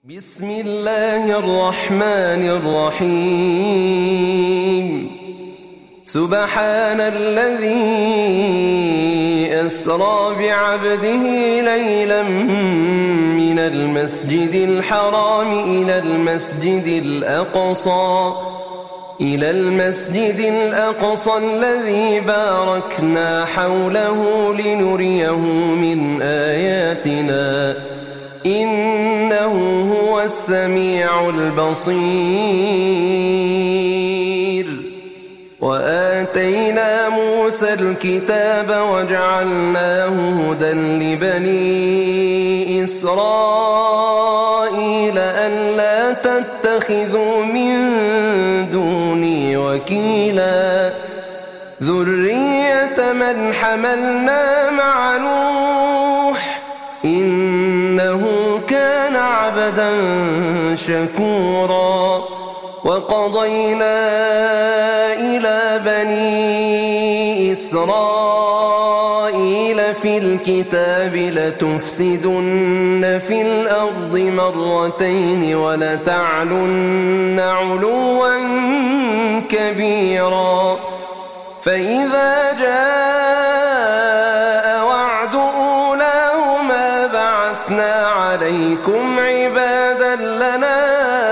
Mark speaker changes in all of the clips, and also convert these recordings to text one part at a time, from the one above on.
Speaker 1: بسم الله الرحمن الرحيم سبحان الذي أسرى بعبده ليلا من المسجد الحرام إلى المسجد الأقصى الذي باركنا حوله لنريه من آياتنا إنه هو السميع البصير وآتينا موسى الكتاب وجعلناه هدى لبني إسرائيل ألا تتخذوا من دوني وكيلا ذرية من حملنا مع نوح إنه كان عبدا شكورا وقضينا إلى بني إسرائيل في الكتاب لتفسدن في الأرض مرتين ولتعلن علوا كبيرا فإذا جاء وعد أولاهما بعثنا عليكم عبادا لنا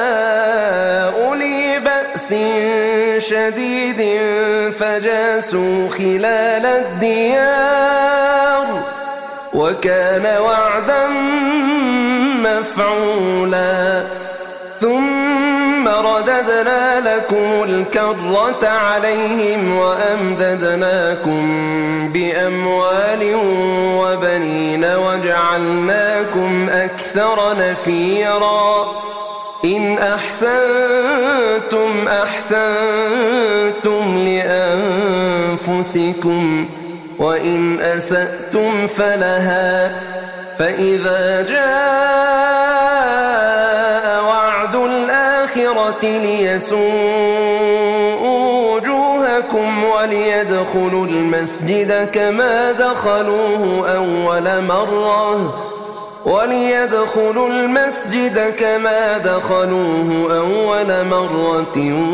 Speaker 1: أولي بأس شديد فجاسوا خلال الديار وكان وعدا مفعولا ثم رددنا لكم الكرة عليهم وأمددناكم بأموال وبنين وجعلناكم أكثر نفيرا إن أحسنتم أحسنتم لأنفسكم وإن أسأتم فلها فإذا جاء وعد الآخرة ليسوءوا وجوهكم وليدخلوا المسجد كما دخلوه أول مرة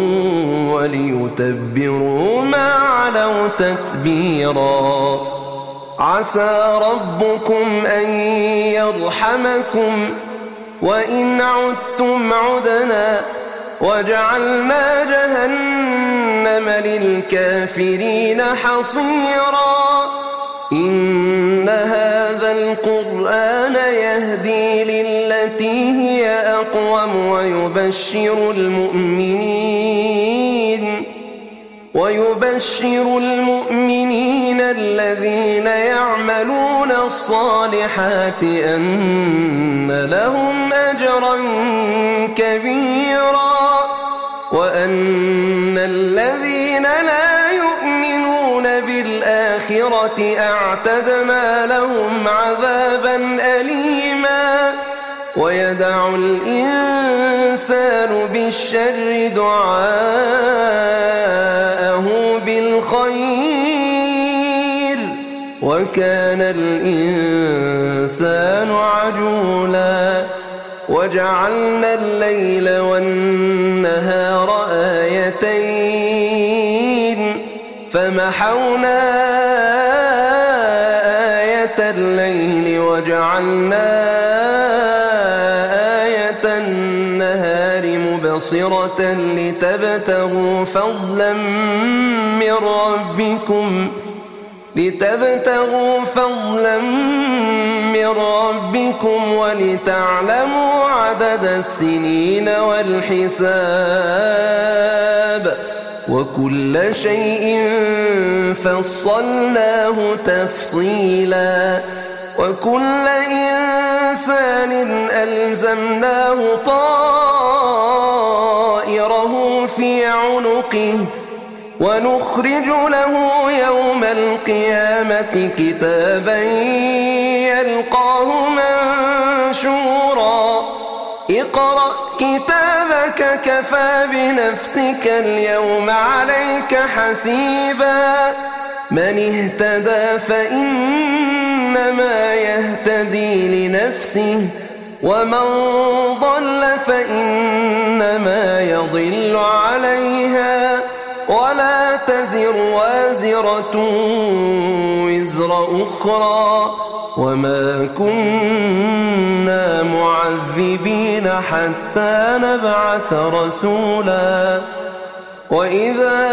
Speaker 1: وليتبروا ما علوا تتبيرا عسى ربكم أن يرحمكم وإن عدتم عدنا وجعلنا جهنم للكافرين حصيرا إن هذا القرآن يهدي للتي هي أقوم ويبشر المؤمنين الذين يعملون الصالحات أن لهم أجرا كبيرا وأن الذين لا يؤمنون بالآخرة أعتدنا لهم عذابا أليما ويدع الإنسان بالشر دعاءه بالخير وكان الإنسان عجولا وجعلنا الليل والنهار آيتين فمحونا آية الليل وجعلنا آية النهار مبصرة لتبتغوا فضلا من ربكم ولتعلموا عدد السنين والحساب وكل شيء فصلناه تفصيلا وكل إنسان ألزمناه طائره في عنقه ونخرج له يوم القيامة كتابا يلقاه منشورا اقرأ كتابك كفى بنفسك اليوم عليك حسيبا من اهتدى فإنما يهتدي لنفسه ومن ضل إنما يضل عليها ولا تزر وازرة وزر أخرى وما كنا معذبين حتى نبعث رسولا وإذا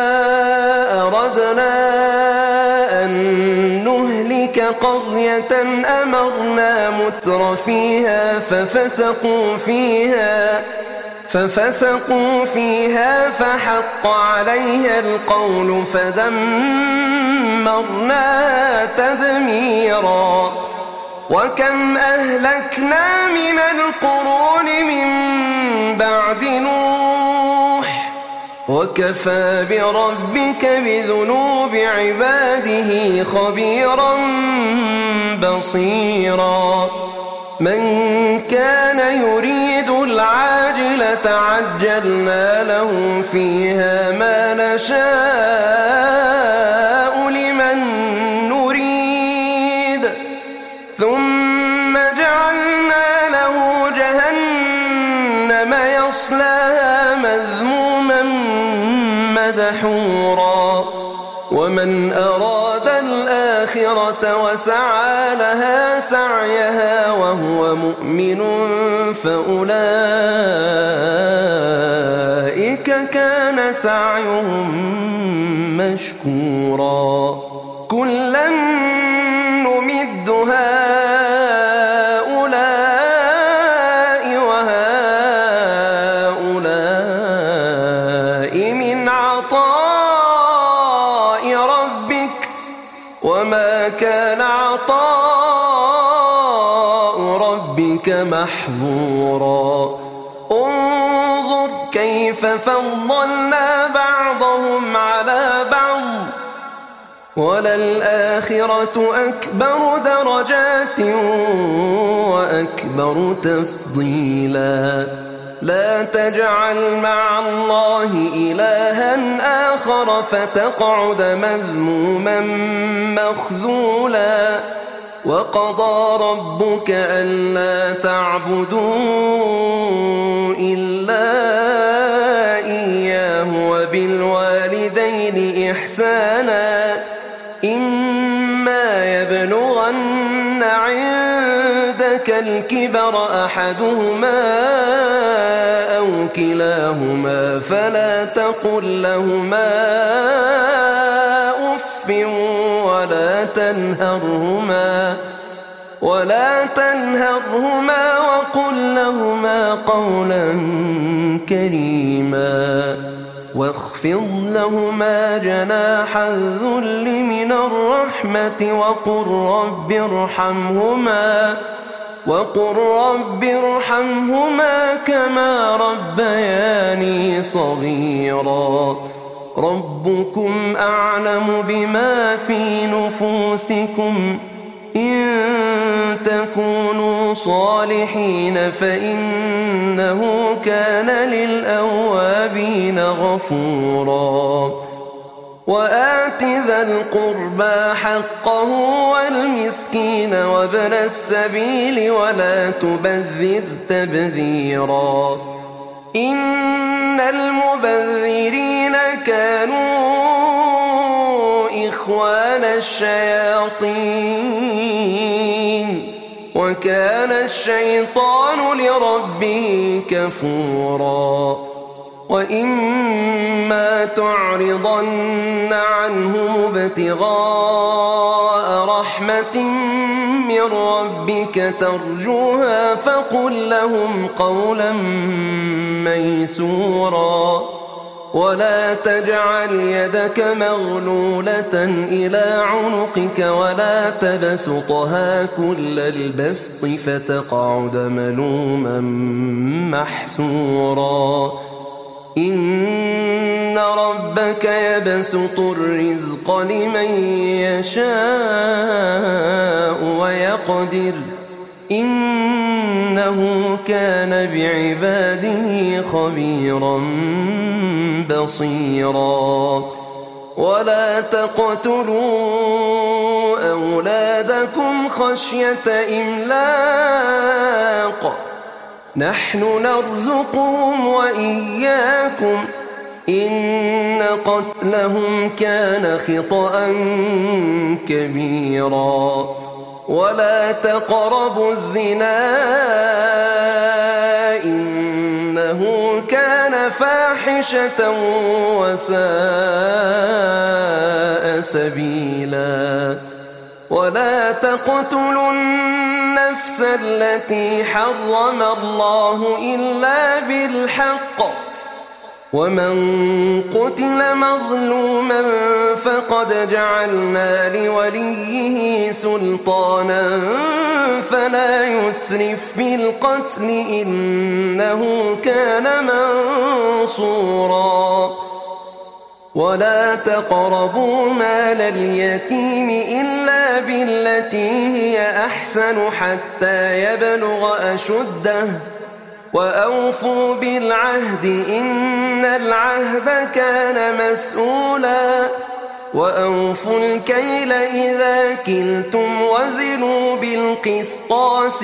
Speaker 1: أردنا أن نهلك قرية أمرنا متر فيها ففسقوا فيها فحق عليها القول فدمرناها تدميرا وكم أهلكنا من القرون من بعد نوح وكفى بربك بذنوب عباده خبيرا بصيرا من كان يريد العاجلة عجلنا له فيها ما نشاء لمن نريد ثم جعلنا له جهنم يصلاها مذموما مدحورا ومن أراد الآخرة وسعى لها سعيها وهو مؤمن فأولئك كان سعيهم مشكورا كلا نمد هؤلاء وهؤلاء من عطاء ربك وما كان عطاء ربك محظورا انظر كيف فضلنا بعضهم على بعض وللآخرة أكبر درجات وأكبر تفضيلا لا تجعل مع الله إلها آخر فتقعد مذموما مخذولا وقضى ربك ألا تعبدوا إلا إياه وبالوالدين إحسانا إما يبلغن عندك الكبر أحدهما أو كلاهما فلا تقل لهما أف ولا تنهرهما وقل لهما قولا كريما واخفض لهما جناح الذل من الرحمة وقل رب ارحمهما كما ربياني صغيرا ربكم أعلم بما في نفوسكم إن تكونوا صالحين فإنه كان للأوابين غفورا وآت ذا القربى حقه والمسكين وابن السبيل ولا تبذر تبذيرا إن المبذرين كانوا إخوان الشياطين وكان الشيطان لربه كفورا وإما تعرضن عنهم ابتغاء رحمة من ربك ترجوها فقل لهم قولا ميسورا ولا تجعل يدك مغلولة إلى عنقك ولا تبسطها كل البسط فتقعد ملوما محسورا إن ربك يبسط الرزق لمن يشاء ويقدر إنه كان بعباده خبيرا بصيرا ولا تقتلوا أولادكم خشية إملاق نحن نرزقهم وإياكم إن قتلهم كان خطأ كبيرا ولا تقربوا الزنا إنه كان فاحشة وساء سبيلا ولا تقتلوا النفس التي حرم الله إلا بالحق ومن قتل مظلوما فقد جعلنا لوليه سلطانا فلا يسرف في القتل إنه كان منصورا ولا تقربوا مال اليتيم إلا بالتي هي أحسن حتى يبلغ أشده وأوفوا بالعهد إن العهد كان مسؤولا وأوفوا الكيل إذا كلتم وزنوا بالقسطاس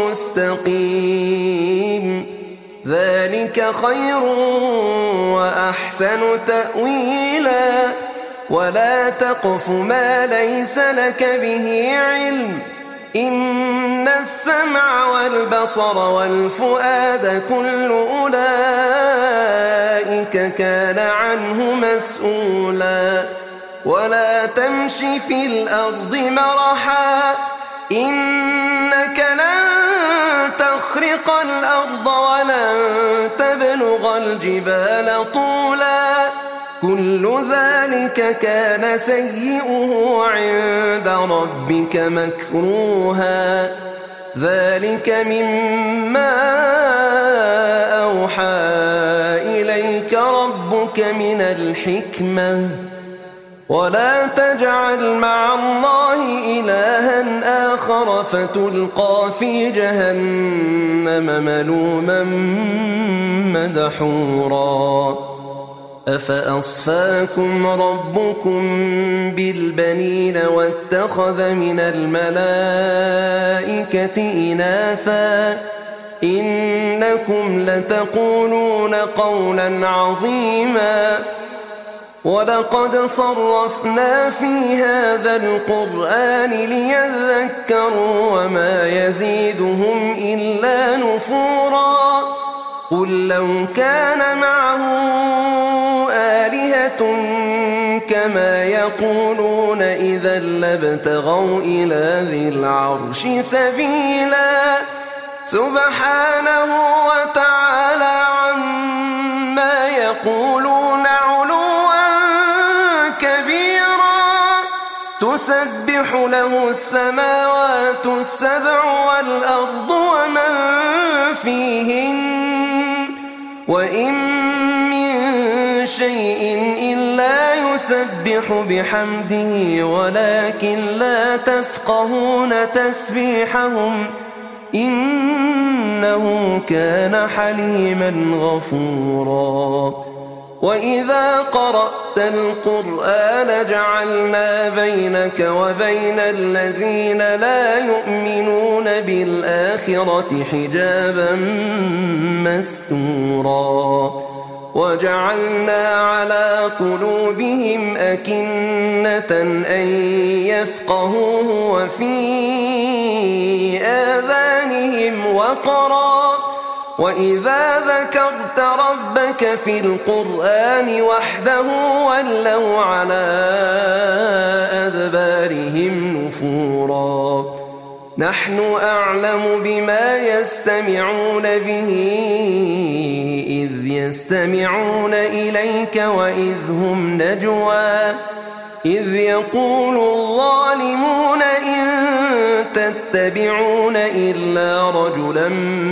Speaker 1: المستقيم ذلك خير وأحسن تأويلا ولا تقف ما ليس لك به علم إن السمع والبصر والفؤاد كل أولئك كان عنه مسؤولا ولا تمش في الأرض مرحا إنك لن تخرق الأرض ولن تبلغ الجبال طولا كل ذلك كان سيئه عند ربك مكروها ذلك مما أوحى إليك ربك من الحكمة ولا تجعل مع الله إلها آخر فتلقى في جهنم ملوما مدحورا أفأصفاكم ربكم بالبنين واتخذ من الملائكة إناثا إنكم لتقولون قولا عظيما ولقد صرفنا في هذا القرآن ليذكروا وما يزيدهم إلا نفورا قل لو كان معه آلهة كما يقولون إذا لابتغوا إلى ذي العرش سبيلا سبحانه وتعالى عما يقولون علوا كبيرا تسبح له السماوات السبع والأرض ومن فيهن وإن من شيء إلا يسبح بحمده ولكن لا تفقهون تسبيحهم إنه كان حليما غفورا وإذا قرأت القرآن جعلنا بينك وبين الذين لا يؤمنون بالآخرة حجابا مستورا وجعلنا على قلوبهم أكنة أن يفقهوه وفي آذانهم وقرا وإذا ذكرت ربك في القرآن وحده ولوا على أدبارهم نفورا نحن أعلم بما يستمعون به إذ يستمعون إليك وإذ هم نجوى إذ يقول الظالمون إن تتبعون إلا رجلا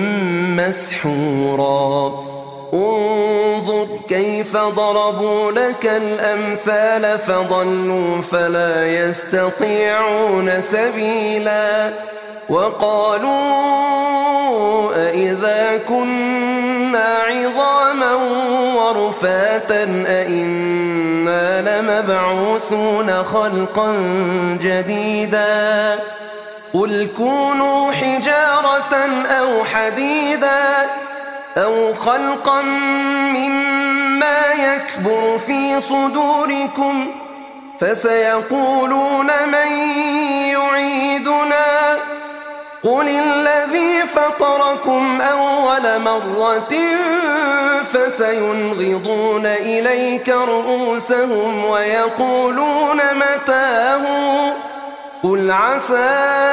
Speaker 1: مسحورا انظر كيف ضربوا لك الأمثال فضلوا فلا يستطيعون سبيلا وقالوا أإذا كنا عظاما ورفاتا أإنا لمبعوثون خلقا جديدا قل كونوا حجارة أو حديدا أو خلقا مما يكبر في صدوركم فسيقولون من يعيدنا قل الذي فطركم أول مرة فسينغضون إليك رؤوسهم ويقولون متاه قل عسى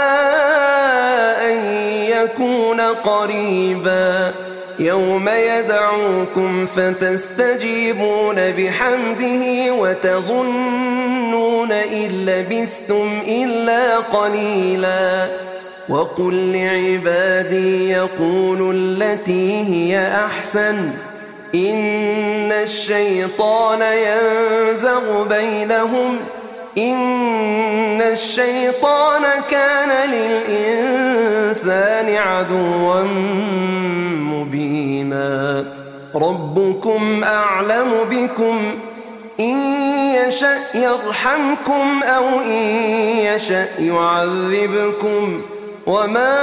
Speaker 1: أن يكون قريبا يوم يدعوكم فتستجيبون بحمده وتظنون إن لبثتم إلا قليلا وقل لعبادي يقولوا التي هي أحسن إن الشيطان ينزغ بينهم إن الشيطان كان للإنسان عدوا مبينا ربكم أعلم بكم إن يشأ يرحمكم أو إن يشأ يعذبكم وما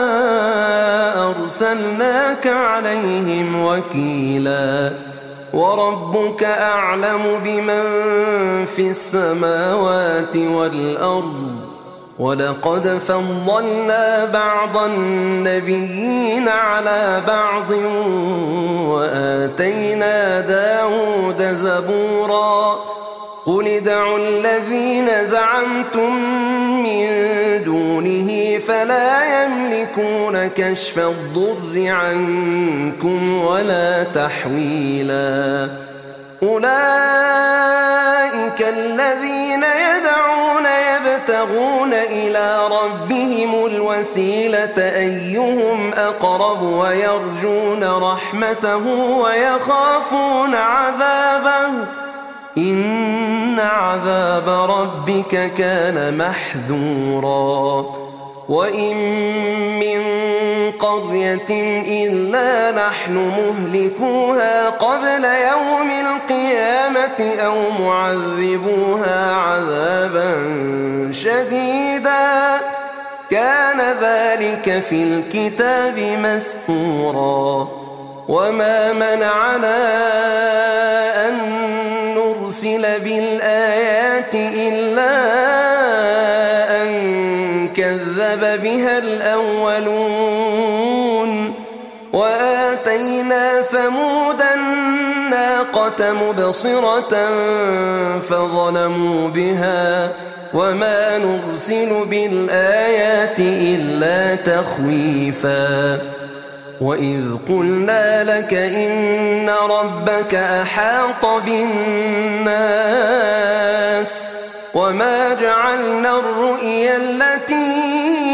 Speaker 1: أرسلناك عليهم وكيلا وربك أعلم بمن في السماوات والأرض ولقد فضلنا بعض النبيين على بعض وآتينا داود زبورا قل ادعوا الذين زعمتم من دونه فلا يملكون كشف الضر عنكم ولا تحويلا أولئك الذين يدعون يبتغون إلى ربهم الوسيلة أيهم أقرب ويرجون رحمته ويخافون عذابه إن عذاب ربك كان محذورا وإن من قرية إلا نحن مهلكوها قبل يوم القيامة أو معذبوها عذابا شديدا كان ذلك في الكتاب مسطورا وما منعنا أن نرسل بالآيات إلا أن كذب بها الأولون وآتينا ثمود الناقة مبصرة فظلموا بها وما نرسل بالآيات إلا تخويفا وإذ قلنا لك إن ربك أحاط بالناس وما جعلنا الرؤيا التي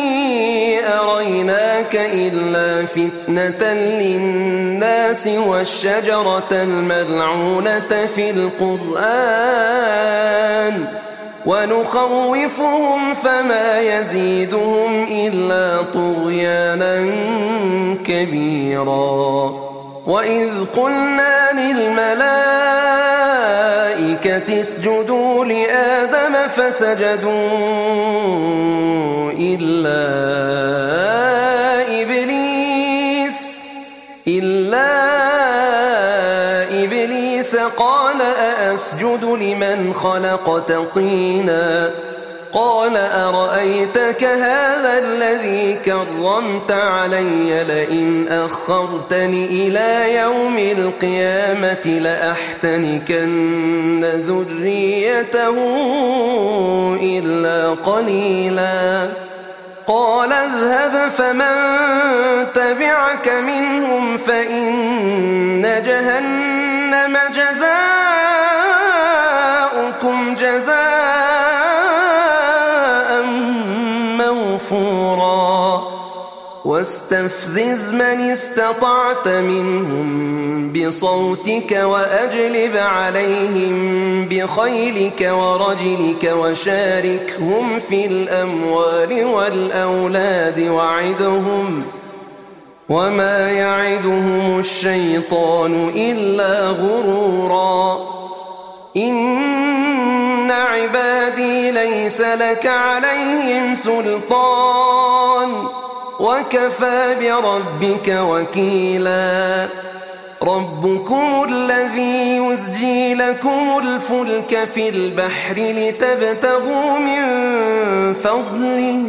Speaker 1: أريناك إلا فتنة للناس والشجرة الملعونة في القرآن ونخوفهم فما يزيدهم إلا طغيانا كبيرا وإذ قلنا للملائكة اسجدوا لآدم فسجدوا إلا إبليس قال أأسجد لمن خلقت طينا قال أرأيتك هذا الذي كرمت علي لئن أخرتني إلى يوم القيامة لأحتنكن ذريته إلا قليلا قال اذهب فمن تبعك منهم فإن جهنم جزاؤكم جزاء موفورا واستفزز من استطعت منهم بصوتك وأجلب عليهم بخيلك ورجلك وشاركهم في الأموال والأولاد وعدهم وما يعدهم الشيطان إلا غرورا إن إن عبادي ليس لك عليهم سلطان وكفى بربك وكيلا ربكم الذي يزجي لكم الفلك في البحر لتبتغوا من فضله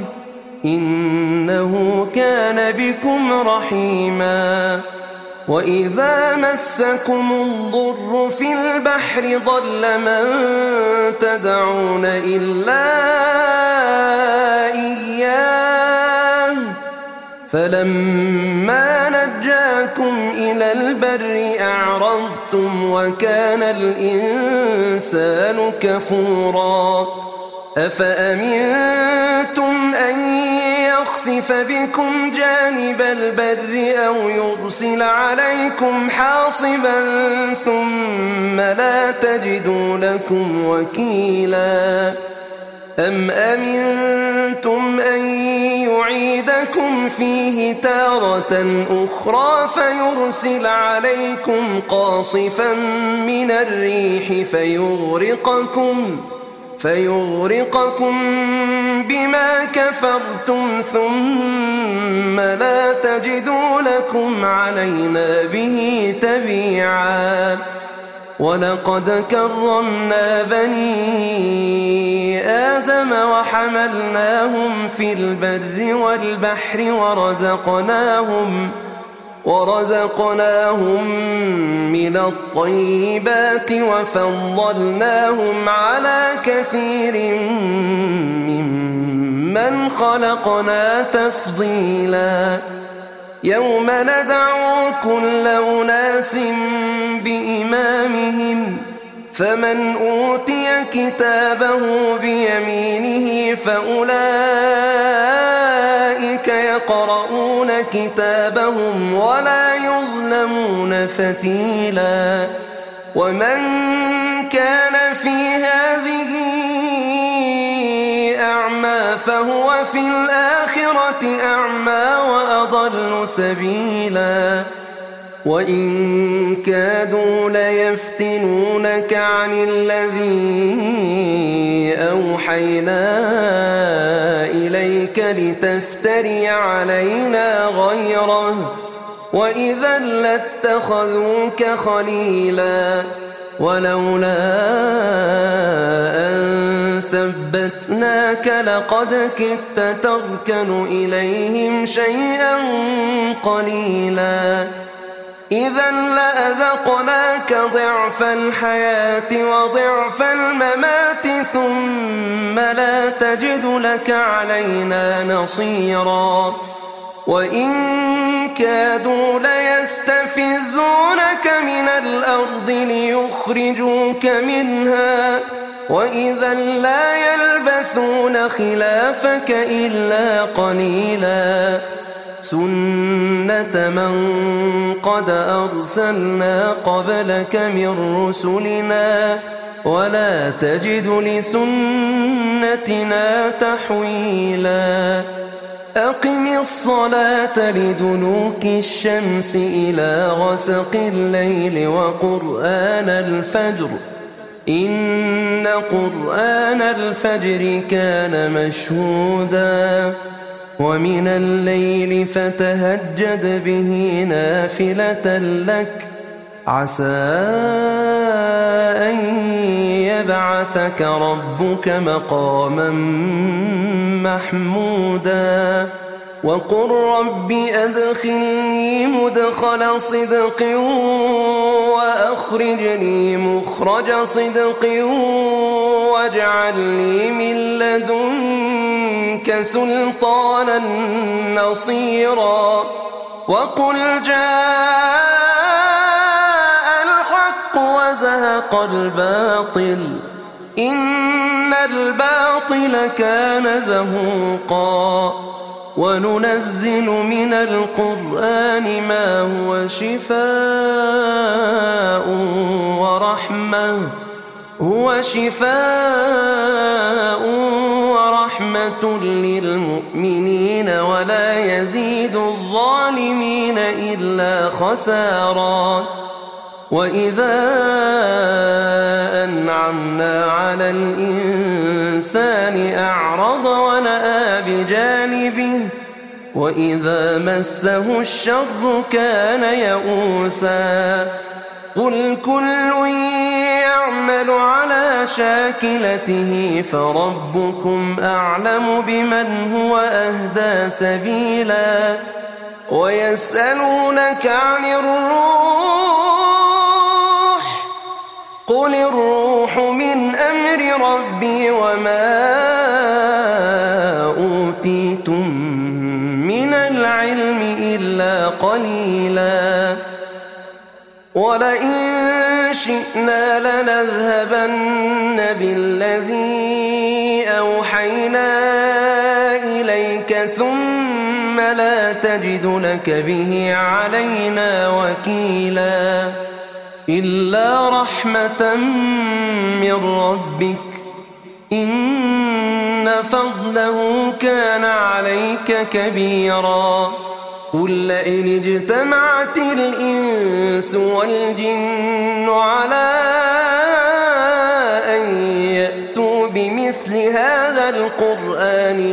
Speaker 1: إنه كان بكم رحيما وإذا مسكم الضر في البحر ضل من تدعون إلا إياه فلما نجاكم إلى البر أعرضتم وكان الإنسان كفورا أفأمنتم أن يخسف بكم جانب البر أو يرسل عليكم حاصبا ثم لا تجدوا لكم وكيلا أم أمنتم أن يعيدكم فيه تارة أخرى فيرسل عليكم قاصفا من الريح فيغرقكم بما كفرتم ثم لا تجدوا لكم علينا به تبيعا ولقد كرمنا بني آدم وحملناهم في البر والبحر ورزقناهم من الطيبات وفضلناهم على كثير ممن خلقنا تفضيلا يوم ندعو كل أناس بإمامهم فمن أوتي كتابه بيمينه فأولئك يقرؤون كتابهم ولا يظلمون فتيلا ومن كان في هذه أعمى فهو في الآخرة أعمى وأضل سبيلا وإن كادوا ليفتنونك عن الذي أوحينا إليك لتفتري علينا غيره وإذا لاتخذوك خليلا ولولا أن ثبتناك لقد كدت تركن إليهم شيئا قليلا إذا لأذقناك ضعف الحياة وضعف الممات ثم لا تجد لك علينا نصيرا وإن كادوا ليستفزونك من الأرض ليخرجوك منها وإذا لا يلبثون خلافك إلا قليلا سنة من قد أرسلنا قبلك من رسلنا ولا تجد لسنتنا تحويلا أقم الصلاة لدلوك الشمس إلى غسق الليل وقرآن الفجر إن قرآن الفجر كان مشهودا ومن الليل فتهجد به نافلة لك عسى أن يبعثك ربك مقاما محمودا وقل رب أدخلني مدخل صدق وأخرجني مخرج صدق واجعل لي من لدنك سلطانا نصيرا وقل جاء الحق وزهق الباطل إن الباطل كان زهوقا وننزل من القرآن ما هو شفاء ورحمة للمؤمنين ولا يزيد الظالمين إلا خسارا وإذا أنعمنا على الإنسان أعرض ونأى بجانبه وإذا مسه الشر كان يئوسا قل كل يعمل على شاكلته فربكم أعلم بمن هو أهدى سبيلا ويسألونك عن الروح قل الروح من أمر ربي وما أوتيتم من العلم إلا قليلا ولئن شئنا لنذهبن بالذي أوحينا إليك ثم لا تجد لك به علينا وكيلا إلا رحمة من ربك إن فضله كان عليك كبيرا قل لئن اجتمعت الإنس والجن على أن يأتوا بمثل هذا القرآن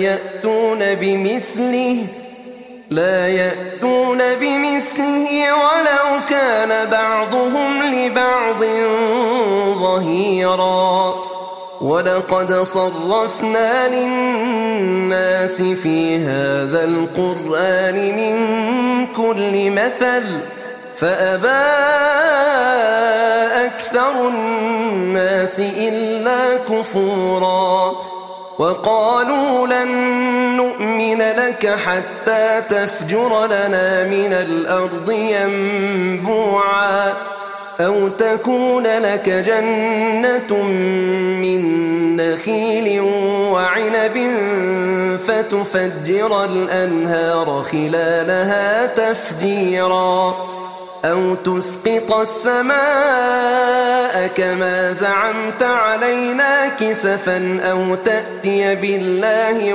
Speaker 1: لا يأتون بمثله ولو كان بعضهم لبعض ظهيرا ولقد صرفنا للناس في هذا القرآن من كل مثل فأبى أكثر الناس إلا كفورا وقالوا لن نؤمن لك حتى تفجر لنا من الأرض ينبوعا أو تكون لك جنة من نخيل وعنب فتفجر الأنهار خلالها تفجيرا أو تسقط السماء كما زعمت علينا كسفا أو تأتي بالله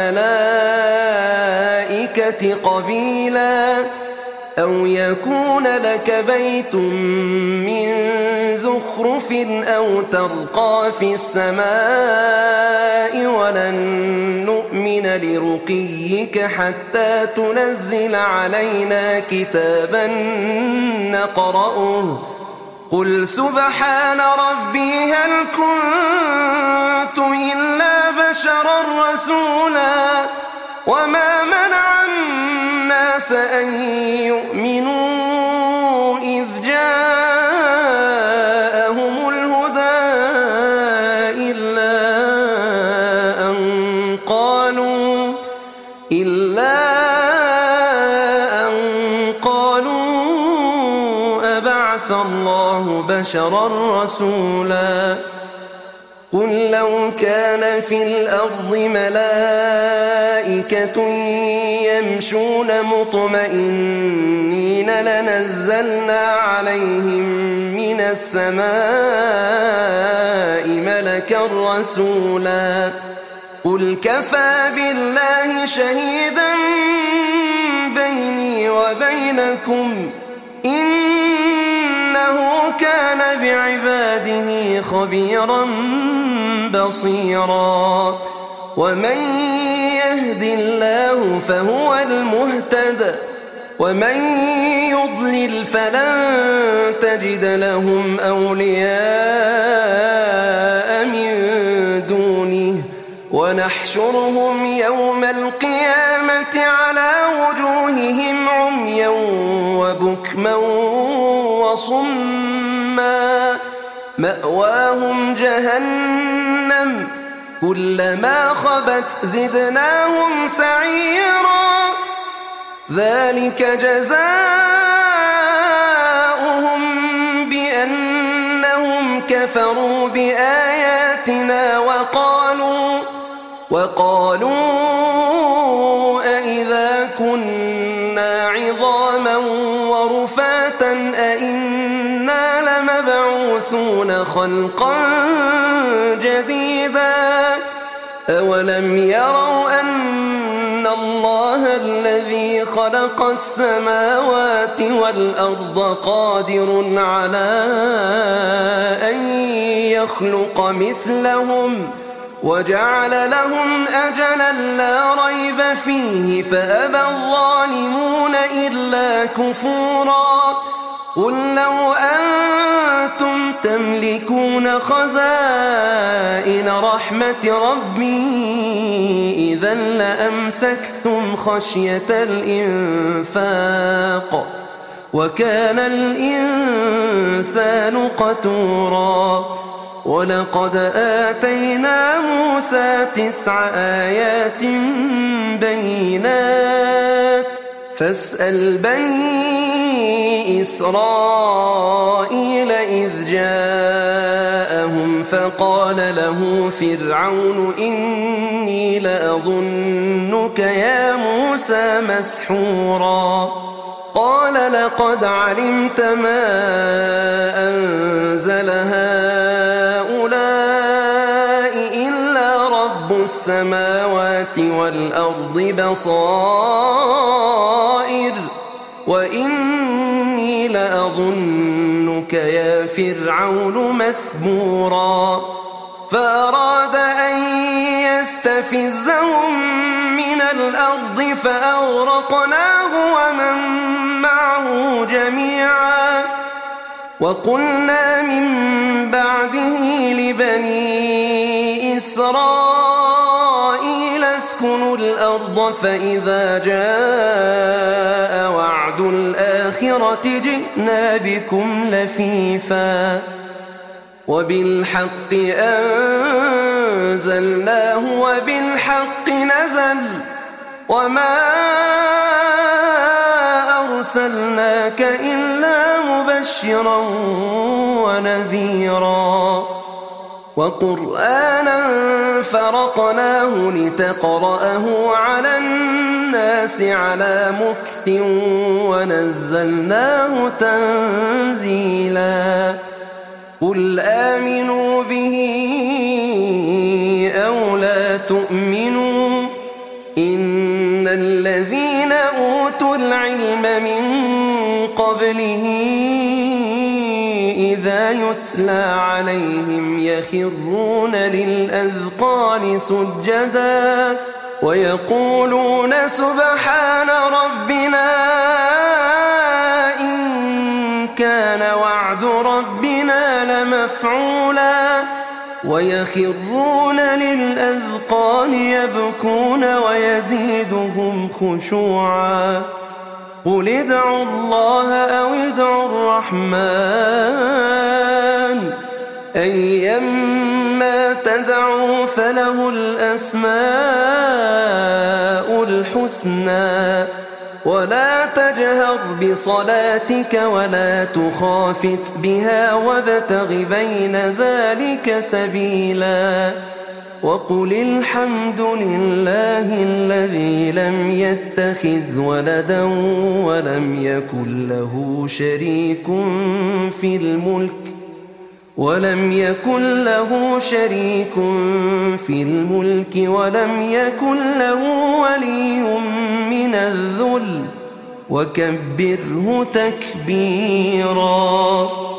Speaker 1: والملائكة قبيلا أو يكون لك بيت من زخرف أو ترقى في السماء ولن نؤمن لرقيك حتى تنزل علينا كتابا نقرأه قل سبحان ربي هل كنت إلا بشرا رسولا وما منع الناس أن يؤمنوا إذ جاءهم الهدى إلا أن قالوا أبعث الله بشرا رسولا قل لو كان في الأرض ملائكة يمشون مطمئنين لنزلنا عليهم من السماء ملكا رسولا قل كفى بالله شهيدا بيني وبينكم إنه كان بعباده خبيرا بصيرا ومن يهد الله فهو المهتد ومن يضلل فلن تجد لهم أولياء من دونه ونحشرهم يوم القيامة على وجوههم عميا وبكما وصما مأواهم جهنم كلما خبت زدناهم سعيرا ذلك جزاؤهم بأنهم كفروا بآياتنا وقالوا أئذا كنا عظاما ورفاتا أئنا لمبعوثون خلقا جديدا أولم يروا أن الله الذي خلق السماوات والأرض قادر على أن يخلق مثلهم وجعل لهم أجلا لا ريب فيه فأبى الظالمون إلا كفورا قل لو أنتم تملكون خزائن رحمة ربي إذا لأمسكتم خشية الإنفاق وكان الإنسان قتورا ولقد آتينا موسى 9 آيات بينات فاسأل بني إسرائيل إذ جاءهم فقال له فرعون إني لأظنك يا موسى مسحورا قال لقد علمت ما أنزل هؤلاء إلا رب السماوات والأرض بصائر وإني لأظنك يا فرعون مثبورا فأراد أن يستفزهم من الأرض فأغرقناه ومن معه جميعا وقلنا من بعده لبني إسرائيل اسكنوا الأرض فإذا جاء وعد الآخرة جئنا بكم لفيفا وبالحق أنزلناه وبالحق نزل وما أرسلناك إلا مبشرا ونذيرا وقرآنا فرقناه لتقرأه على الناس على مكث ونزلناه تنزيلا قل آمنوا به أو لا تؤمنوا إن الذين أوتوا العلم من قبله إذا يتلى عليهم يخرون للأذقان سجدا ويقولون سبحان ربنا إن كان وعد ربنا لمفعولا ويخرون للأذقان يبكون ويزيدهم خشوعا قل ادعوا الله أو ادعوا الرحمن أيما تدعوا فله الأسماء الحسنى ولا تجهر بصلاتك ولا تخافت بها وابتغ بين ذلك سبيلا وقل الحمد لله الذي لم يتخذ ولدا ولم يكن له شريك في الملك ولم يكن له ولي من الذل وكبره تكبيرا.